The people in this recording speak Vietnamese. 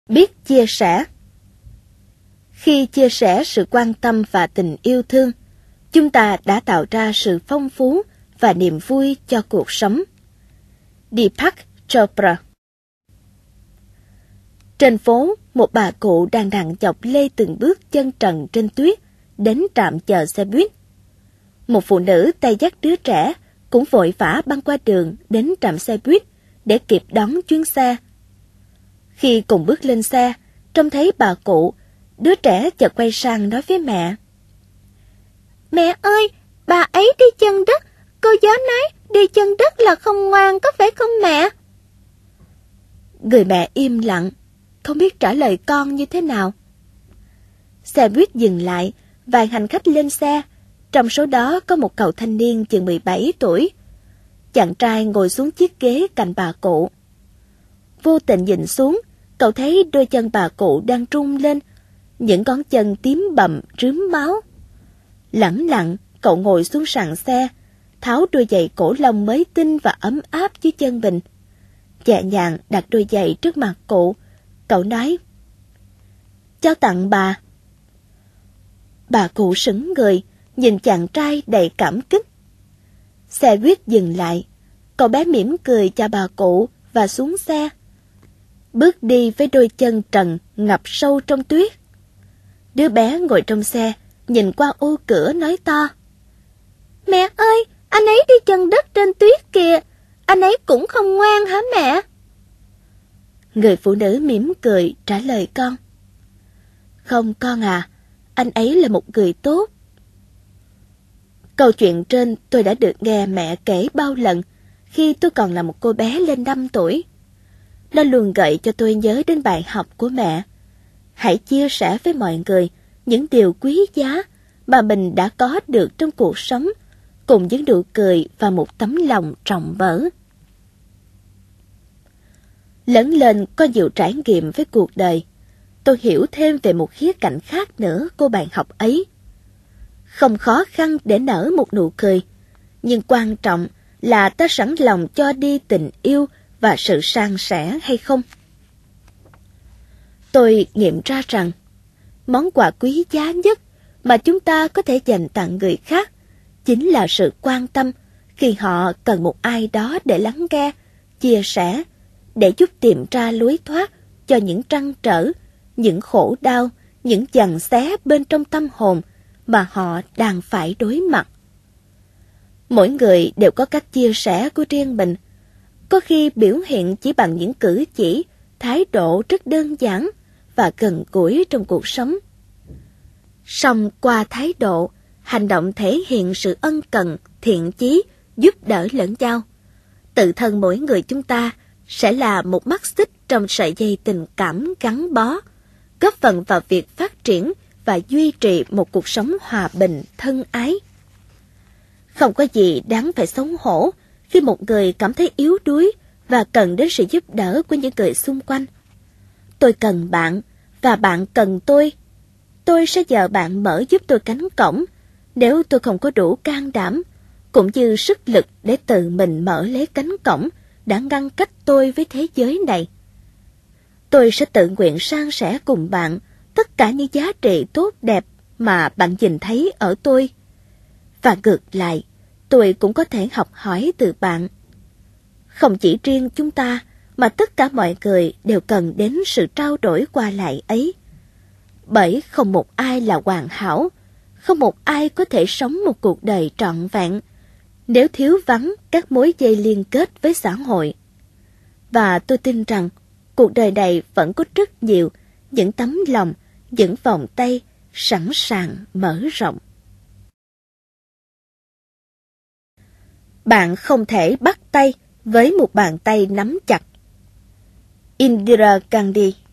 Biết chia sẻ. Khi chia sẻ sự quan tâm và tình yêu thương, chúng ta đã tạo ra sự phong phú và niềm vui cho cuộc sống. Deepak Chopra. Trên phố, một bà cụ đang nặng nhọc lê từng bước chân trần trên tuyết đến trạm chờ xe buýt. Một phụ nữ tay dắt đứa trẻ cũng vội vã băng qua đường đến trạm xe buýt để kịp đón chuyến xe. Khi cùng bước lên xe, trông thấy bà cụ, đứa trẻ chợt quay sang nói với mẹ: "Mẹ ơi, bà ấy đi chân đất, cô giáo nói đi chân đất là không ngoan, có phải không mẹ?" Người mẹ im lặng, không biết trả lời con như thế nào. Xe buýt dừng lại, vài hành khách lên xe, trong số đó có một cậu thanh niên chừng 17 tuổi. Chàng trai ngồi xuống chiếc ghế cạnh bà cụ. Vô tình nhìn xuống, cậu thấy đôi chân bà cụ đang rung lên, những ngón chân tím bầm rướm máu. Lẳng lặng, cậu ngồi xuống sàn xe, tháo đôi giày cổ lông mới tinh và ấm áp dưới chân mình. Nhẹ nhàng đặt đôi giày trước mặt cụ, cậu nói: "Cháu tặng bà." Bà cụ sững người, nhìn chàng trai đầy cảm kích. Xe buýt dừng lại, cậu bé mỉm cười chào bà cụ và xuống xe. Bước đi với đôi chân trần ngập sâu trong tuyết. Đứa bé ngồi trong xe, nhìn qua ô cửa nói to: "Mẹ ơi, anh ấy đi chân đất trên tuyết kìa, anh ấy cũng không ngoan hả mẹ?" Người phụ nữ mỉm cười trả lời con: "Không con à, anh ấy là một người tốt." Câu chuyện trên tôi đã được nghe mẹ kể bao lần khi tôi còn là một cô bé lên 5 tuổi. Nó luôn gợi cho tôi nhớ đến bài học của mẹ: hãy chia sẻ với mọi người những điều quý giá mà mình đã có được trong cuộc sống, cùng những nụ cười và một tấm lòng rộng mở. Lớn lên có nhiều trải nghiệm với cuộc đời, tôi hiểu thêm về một khía cạnh khác nữa của bài học ấy. Không khó khăn để nở một nụ cười, nhưng quan trọng là ta sẵn lòng cho đi tình yêu và sự san sẻ hay không. Tôi nghiệm ra rằng, món quà quý giá nhất mà chúng ta có thể dành tặng người khác chính là sự quan tâm khi họ cần một ai đó để lắng nghe, chia sẻ, để giúp tìm ra lối thoát cho những trăn trở, những khổ đau, những giằng xé bên trong tâm hồn mà họ đang phải đối mặt. Mỗi người đều có cách chia sẻ của riêng mình, có khi biểu hiện chỉ bằng những cử chỉ, thái độ rất đơn giản và gần gũi trong cuộc sống. Song qua thái độ, hành động thể hiện sự ân cần, thiện chí, giúp đỡ lẫn nhau. Tự thân mỗi người chúng ta sẽ là một mắt xích trong sợi dây tình cảm gắn bó, góp phần vào việc phát triển và duy trì một cuộc sống hòa bình, thân ái. Không có gì đáng phải xấu hổ khi một người cảm thấy yếu đuối và cần đến sự giúp đỡ của những người xung quanh. Tôi cần bạn và bạn cần tôi. Tôi sẽ nhờ bạn mở giúp tôi cánh cổng nếu tôi không có đủ can đảm, cũng như sức lực để tự mình mở lấy cánh cổng đã ngăn cách tôi với thế giới này. Tôi sẽ tự nguyện san sẻ cùng bạn tất cả những giá trị tốt đẹp mà bạn nhìn thấy ở tôi. Và ngược lại, tôi cũng có thể học hỏi từ bạn. Không chỉ riêng chúng ta, mà tất cả mọi người đều cần đến sự trao đổi qua lại ấy. Bởi không một ai là hoàn hảo, không một ai có thể sống một cuộc đời trọn vẹn nếu thiếu vắng các mối dây liên kết với xã hội. Và tôi tin rằng cuộc đời này vẫn có rất nhiều những tấm lòng, những vòng tay sẵn sàng mở rộng. Bạn không thể bắt tay với một bàn tay nắm chặt. Indira Gandhi.